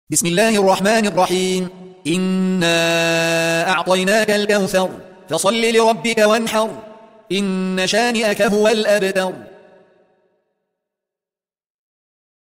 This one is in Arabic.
بسم الله الرحمن الرحيم. إنا أعطيناك الكوثر فصل لربك وانحر إن شانئك هو الأبتر.